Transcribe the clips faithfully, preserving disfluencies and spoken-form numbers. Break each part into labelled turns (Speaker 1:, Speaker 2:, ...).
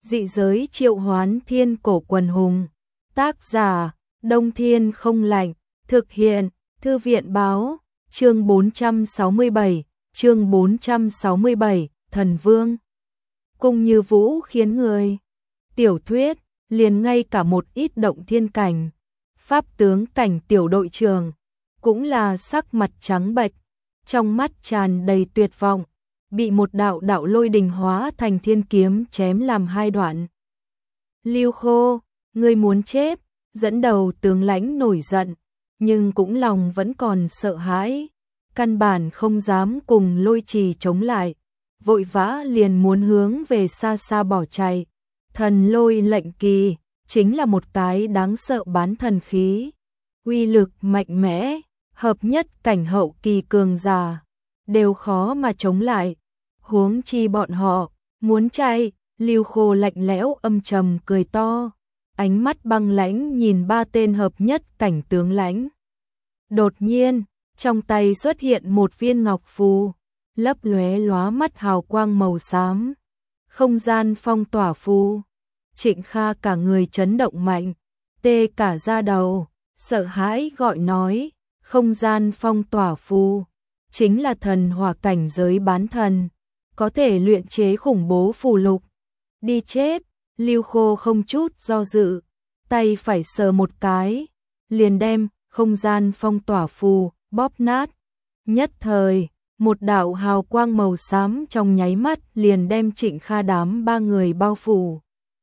Speaker 1: Dị giới triệu hoán thiên cổ quần hùng. Tác giả, Đông Thiên Không Lạnh. Thực hiện, Thư viện Báo. Chương bốn trăm sáu mươi bảy, chương bốn trăm sáu mươi bảy, Thần Vương. Cung Như Vũ khiến người. Tiểu thuyết, liền ngay cả một ít động thiên cảnh. Pháp tướng cảnh tiểu đội trưởng, cũng là sắc mặt trắng bệch, trong mắt tràn đầy tuyệt vọng, bị một đạo đạo lôi đình hóa thành thiên kiếm chém làm hai đoạn. Lưu Khô, ngươi muốn chết, dẫn đầu tướng lãnh nổi giận, nhưng cũng lòng vẫn còn sợ hãi, căn bản không dám cùng Lôi Trì chống lại, vội vã liền muốn hướng về xa xa bỏ chạy. Thần lôi lệnh kỳ, chính là một cái đáng sợ bán thần khí, uy lực mạnh mẽ, hợp nhất cảnh hậu kỳ cường giả, đều khó mà chống lại. Huống chi bọn họ, muốn chạy. Lưu Khô lạnh lẽo âm trầm cười to, ánh mắt băng lãnh nhìn ba tên hợp nhất cảnh tướng lãnh. Đột nhiên, trong tay xuất hiện một viên ngọc phù, lấp lóe lóa mắt hào quang màu xám. Không gian phong tỏa phù. Trịnh Kha cả người chấn động mạnh, tê cả da đầu, sợ hãi gọi nói, không gian phong tỏa phù, chính là thần hỏa cảnh giới bán thần, có thể luyện chế khủng bố phù lục. Đi chết. Lưu Khô không chút do dự, tay phải sờ một cái, liền đem không gian phong tỏa phù bóp nát. Nhất thời, một đạo hào quang màu xám trong nháy mắt liền đem Trịnh Kha đám ba người bao phủ,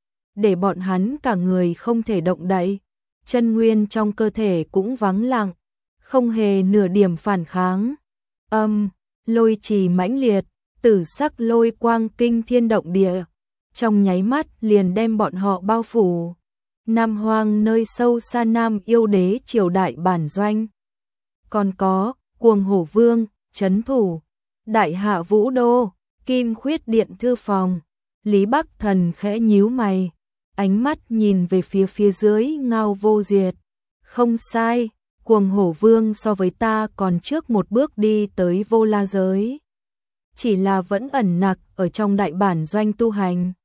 Speaker 1: để bọn hắn cả người không thể động đậy, chân nguyên trong cơ thể cũng vắng lặng, không hề nửa điểm phản kháng. Âm, lôi trì mãnh liệt, tử sắc lôi quang kinh thiên động địa, trong nháy mắt liền đem bọn họ bao phủ. Nam Hoang nơi sâu xa Nam Yêu Đế triều đại bản doanh. Còn có, Cuồng Hổ Vương, trấn thủ, Đại Hạ Vũ Đô, Kim Khuyết Điện thư phòng. Lý Bắc Thần khẽ nhíu mày, ánh mắt nhìn về phía phía dưới Ngao Vô Diệt. Không sai, Cuồng Hổ Vương so với ta còn trước một bước đi tới Vô La giới, chỉ là vẫn ẩn nặc ở trong đại bản doanh tu hành.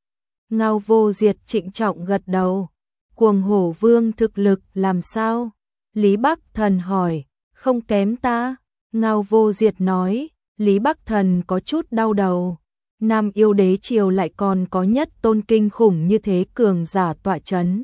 Speaker 1: Ngao Vô Diệt trịnh trọng gật đầu. Cuồng Hổ Vương thực lực làm sao? Lý Bắc Thần hỏi. Không kém ta. Ngao Vô Diệt nói. Lý Bắc Thần có chút đau đầu. Nam Yêu Đế triều lại còn có nhất tôn kinh khủng như thế cường giả tọa chấn.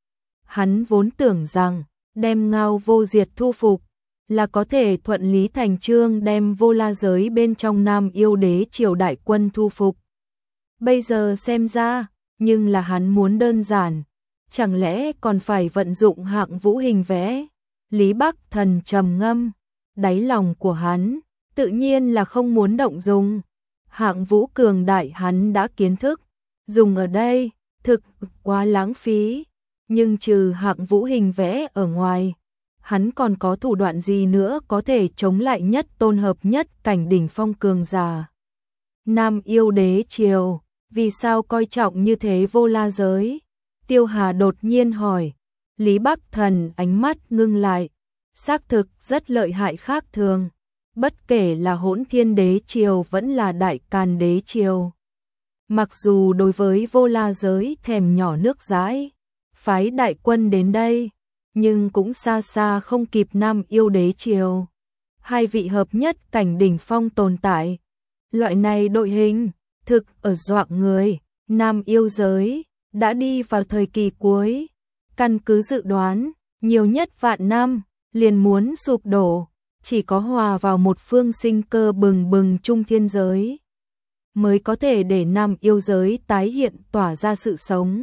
Speaker 1: Hắn vốn tưởng rằng đem Ngao Vô Diệt thu phục là có thể thuận lý thành chương đem Vô La giới bên trong Nam Yêu Đế triều đại quân thu phục. Bây giờ xem ra, nhưng là hắn muốn đơn giản, chẳng lẽ còn phải vận dụng hạng vũ hình vẽ? Lý Bắc Thần trầm ngâm, đáy lòng của hắn tự nhiên là không muốn động dùng. Hạng vũ cường đại hắn đã kiến thức, dùng ở đây thực quá lãng phí, nhưng trừ hạng vũ hình vẽ ở ngoài, hắn còn có thủ đoạn gì nữa có thể chống lại nhất tôn hợp nhất cảnh đỉnh phong cường giả? Nam Yêu Đế triều vì sao coi trọng như thế Vô La giới? Tiêu Hà đột nhiên hỏi. Lý Bắc Thần ánh mắt ngưng lại, xác thực rất lợi hại khác thường, bất kể là Hỗn Thiên Đế triều vẫn là Đại Càn Đế triều. Mặc dù đối với Vô La giới thèm nhỏ nước dãi, phái đại quân đến đây, nhưng cũng xa xa không kịp Nam Yêu Đế triều. Hai vị hợp nhất cảnh đỉnh phong tồn tại, loại này đội hình thực ở dọa người. Nam Yêu giới đã đi vào thời kỳ cuối, căn cứ dự đoán, nhiều nhất vạn năm liền muốn sụp đổ, chỉ có hòa vào một phương sinh cơ bừng bừng trung thiên giới mới có thể để Nam Yêu giới tái hiện tỏa ra sự sống.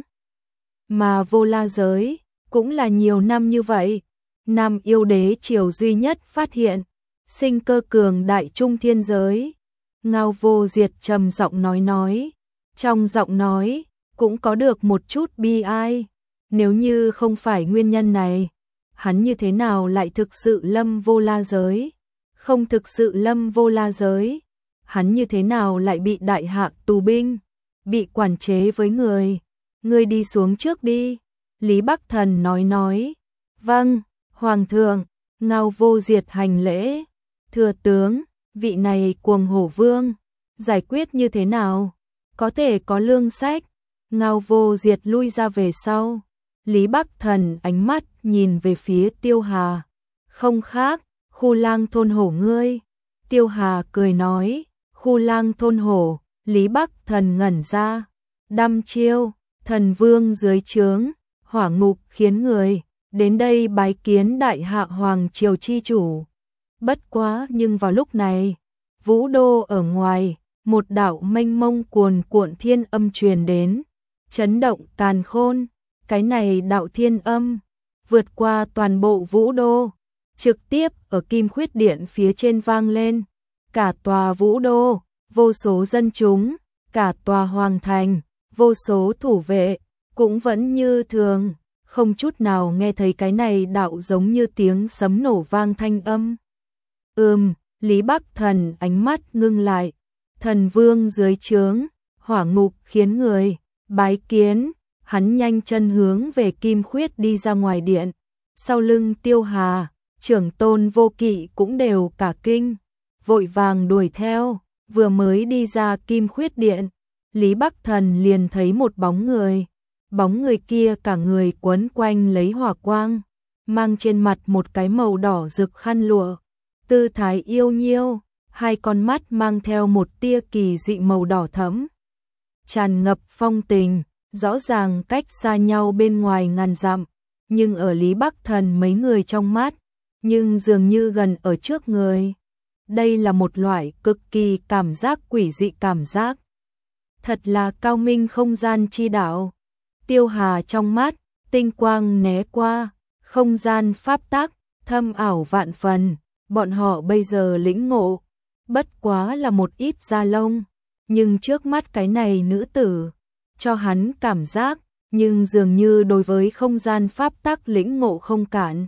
Speaker 1: Mà Vô La giới cũng là nhiều năm như vậy, Nam Yêu Đế triều duy nhất phát hiện sinh cơ cường đại trung thiên giới. Ngao Vô Diệt trầm giọng nói nói, trong giọng nói cũng có được một chút bi ai. Nếu như không phải nguyên nhân này, hắn như thế nào lại thực sự lâm Vô La giới? Không thực sự lâm Vô La giới, hắn như thế nào lại bị đại hạ tù binh, bị quản chế với người? Ngươi đi xuống trước đi. Lý Bắc Thần nói nói. Vâng, Hoàng thượng. Ngao Vô Diệt hành lễ. Thừa tướng, vị này Cuồng Hổ Vương giải quyết như thế nào? Có thể có lương sách. Ngao Vô Diệt lui ra về sau. Lý Bắc Thần ánh mắt nhìn về phía Tiêu Hà. Không khác, Khu Lang thôn hổ ngươi. Tiêu Hà cười nói, Khu Lang thôn hổ. Lý Bắc Thần ngẩn ra. Đăm chiêu, thần vương dưới trướng, hỏa ngục khiến người. Đến đây bái kiến đại hạ hoàng triều chi chủ. Bất quá nhưng vào lúc này, Vũ Đô ở ngoài, một đạo mênh mông cuồn cuộn thiên âm truyền đến, chấn động càn khôn. Cái này đạo thiên âm, vượt qua toàn bộ Vũ Đô, trực tiếp ở Kim Khuyết Điện phía trên vang lên. Cả tòa Vũ Đô, vô số dân chúng, cả tòa hoàng thành, vô số thủ vệ, cũng vẫn như thường, không chút nào nghe thấy cái này đạo giống như tiếng sấm nổ vang thanh âm. Ừm, Lý Bắc Thần ánh mắt ngưng lại, thần vương dưới trướng, hỏa ngục khiến người, bái kiến. Hắn nhanh chân hướng về Kim Khuyết đi ra ngoài điện. Sau lưng Tiêu Hà, Trưởng Tôn Vô Kỵ cũng đều cả kinh, vội vàng đuổi theo. Vừa mới đi ra Kim Khuyết Điện, Lý Bắc Thần liền thấy một bóng người. Bóng người kia cả người quấn quanh lấy hỏa quang, mang trên mặt một cái màu đỏ rực khăn lụa, tư thái yêu nhiêu, hai con mắt mang theo một tia kỳ dị màu đỏ thẫm, tràn ngập phong tình. Rõ ràng cách xa nhau bên ngoài ngàn dặm, nhưng ở Lý Bắc Thần mấy người trong mắt, nhưng dường như gần ở trước người. Đây là một loại cực kỳ cảm giác quỷ dị cảm giác. Thật là cao minh không gian chi đạo. Tiêu Hà trong mắt, tinh quang né qua, không gian pháp tắc, thâm ảo vạn phần. Bọn họ bây giờ lĩnh ngộ, bất quá là một ít da lông, nhưng trước mắt cái này nữ tử cho hắn cảm giác, nhưng dường như đối với không gian pháp tắc lĩnh ngộ không cạn.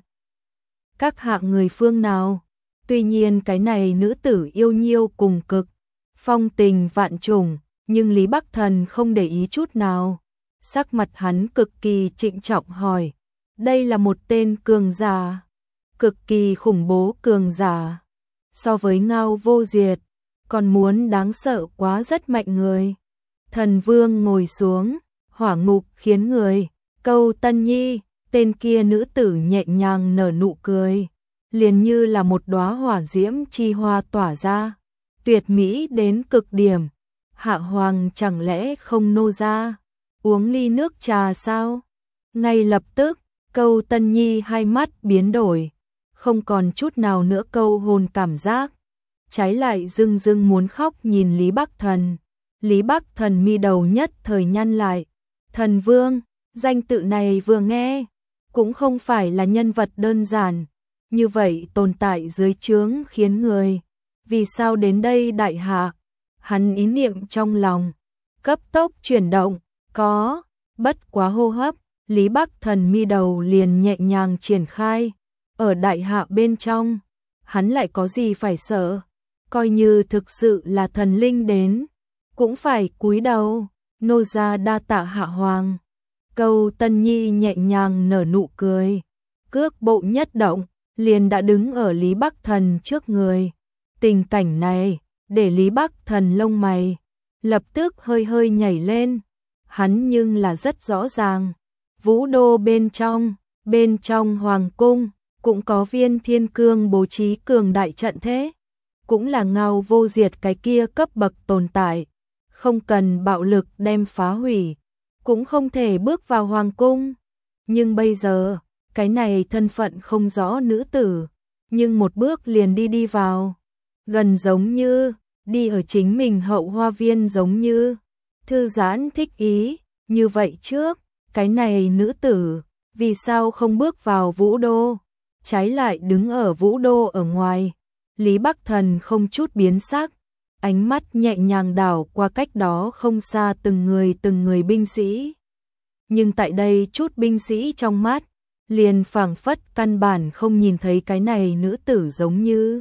Speaker 1: Các hạng người phương nào, tuy nhiên cái này nữ tử yêu nhiêu cùng cực, phong tình vạn trùng, nhưng Lý Bắc Thần không để ý chút nào. Sắc mặt hắn cực kỳ trịnh trọng hỏi, đây là một tên cường giả, cực kỳ khủng bố cường giả, so với Ngao Vô Diệt, còn muốn đáng sợ quá rất mạnh người. Thần vương ngồi xuống, hỏa ngục khiến người, Câu Tân Nhi, tên kia nữ tử nhẹ nhàng nở nụ cười, liền như là một đóa hỏa diễm chi hoa tỏa ra, tuyệt mỹ đến cực điểm. Hạ hoàng chẳng lẽ không nô ra, uống ly nước trà sao? Ngay lập tức, Câu Tân Nhi hai mắt biến đổi, không còn chút nào nữa câu hồn cảm giác, trái lại rưng rưng muốn khóc nhìn Lý Bắc Thần. Lý Bắc Thần mi đầu nhất thời nhăn lại. Thần vương, danh tự này vừa nghe, cũng không phải là nhân vật đơn giản, như vậy tồn tại dưới trướng khiến người. Vì sao đến đây đại hạ? Hắn ý niệm trong lòng, cấp tốc chuyển động, có, bất quá hô hấp, Lý Bắc Thần mi đầu liền nhẹ nhàng triển khai. Ở đại hạ bên trong, hắn lại có gì phải sợ, coi như thực sự là thần linh đến, cũng phải cúi đầu, nô gia đa tạ hạ hoàng. Câu Tân Nhi nhẹ nhàng nở nụ cười, cước bộ nhất động, liền đã đứng ở Lý Bắc Thần trước người. Tình cảnh này, để Lý Bắc Thần lông mày, lập tức hơi hơi nhảy lên. Hắn nhưng là rất rõ ràng, Vũ Đô bên trong, bên trong hoàng cung, cũng có viên thiên cương bố trí cường đại trận thế, cũng là Ngao Vô Diệt cái kia cấp bậc tồn tại. Không cần bạo lực đem phá hủy, cũng không thể bước vào hoàng cung. Nhưng bây giờ, cái này thân phận không rõ nữ tử, nhưng một bước liền đi đi vào, gần giống như đi ở chính mình hậu hoa viên giống như, thư giãn thích ý, như vậy trước, cái này nữ tử, vì sao không bước vào Vũ Đô, trái lại đứng ở Vũ Đô ở ngoài. Lý Bắc Thần không chút biến sắc, ánh mắt nhẹ nhàng đảo qua cách đó không xa từng người từng người binh sĩ. Nhưng tại đây chút binh sĩ trong mắt, liền phảng phất căn bản không nhìn thấy cái này nữ tử giống như.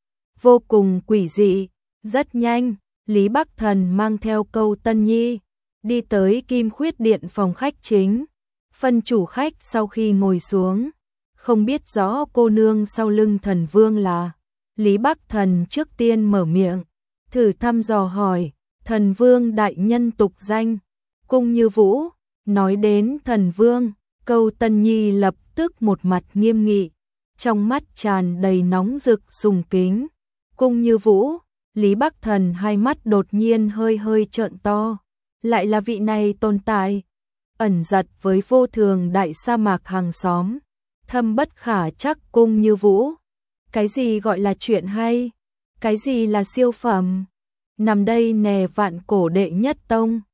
Speaker 1: Vô cùng quỷ dị, rất nhanh, Lý Bắc Thần mang theo Câu Tân Nhi, đi tới Kim Khuyết Điện phòng khách chính. Phân chủ khách sau khi ngồi xuống, không biết rõ cô nương sau lưng thần vương là. Lý Bắc Thần trước tiên mở miệng, thử thăm dò hỏi, thần vương đại nhân tục danh, Cung Như Vũ, nói đến thần vương, Câu Tân Nhi lập tức một mặt nghiêm nghị, trong mắt tràn đầy nóng rực sùng kính. Cung Như Vũ, Lý Bắc Thần hai mắt đột nhiên hơi hơi trợn to, lại là vị này tồn tại, ẩn giật với vô thường đại sa mạc hàng xóm, thâm bất khả chắc. Cung Như Vũ, cái gì gọi là chuyện hay, cái gì là siêu phẩm, nằm đây nè vạn cổ đệ nhất tông.